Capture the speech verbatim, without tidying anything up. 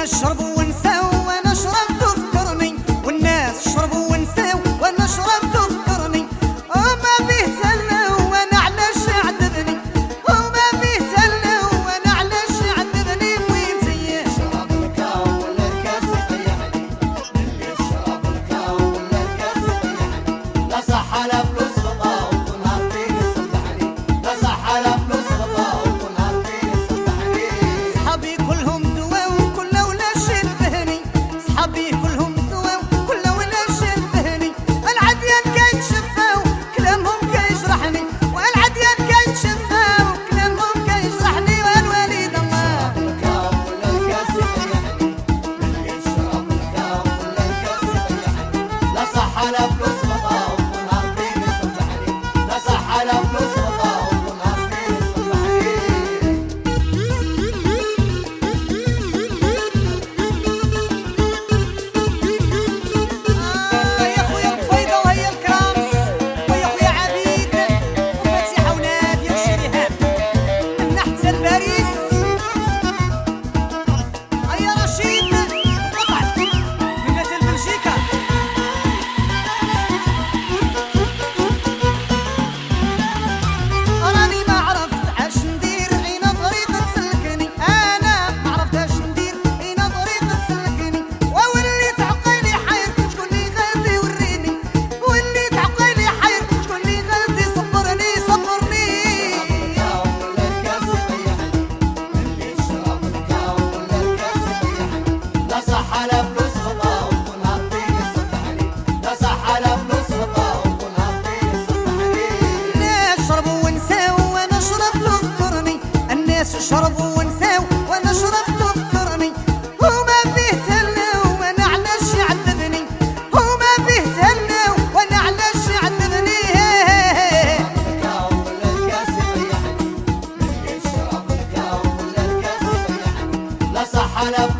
شربوا ونساو وانا شربت تذكرني، والناس شربوا ونساو وانا شربت تذكرني، وما بيه تهلا وانا علاش عذبني، وما بيه تهلا وانا علاش عذبني. وين زيي شرب الكاو ولا الكاس يطيحني، اللي شرب الكاو ولا الكاس يطيحني، لا صح لا فلوس غطا ونهار فيني صبحني، لا صح لا فلوس غطا ونهار فيني صبحني. صحابي كلهم دواو كل ولا شبهني، صحابي كلهم دواو كل ولا شبهني، العديان كيتشفاو كلامهم كيجرحني، والعديان كيتشفاو كلامهم كيجرحني. والوالد الله شرب الكاو ولا الكاس يطيحني، اللي شرب الكاو ولا الكاس يطيحني، لا صح لا فلوس غطا ونهار فيني صبحني، لا صح لا فلوس غطا ونهار فيني صبحني. آه يا خويا الطفيضة وهي الكرامس، ويا خويا عبيد وفاتحة ونادية وشريهان من حتى لباريس. هيا رشيد قطع من مثل بلجيكا. راني ما عرفت عاش ندير أين طريق تسلكني، أنا ما عرفت عاش ندير أين طريق تسلكني، ووليت عقيلي حير شكون اللي غادي يوريني، وليت عقيلي حير شكون اللي غادي يصبرني صبرني. الكاو ولا الكاس يطيحني، اللي شرب الكاو ولا الكاس يطيحني، لا صح لا فلوس غطا ونهار فيني صبحني، لا صح لا فلوس غطا ونهار فيني صبحني. الناس شربوا ونساو وانا شربت تذكرني، الناس شربوا ونساو وانا شربت تذكرني، وما بيه تهلا وانا علاش يعذبني، وما بيه تهلا وانا علاش يعذبني. الكاو ولا الكاس يطيحني، اللي شرب الكاو ولا الكاس يطيحني، لا صح لا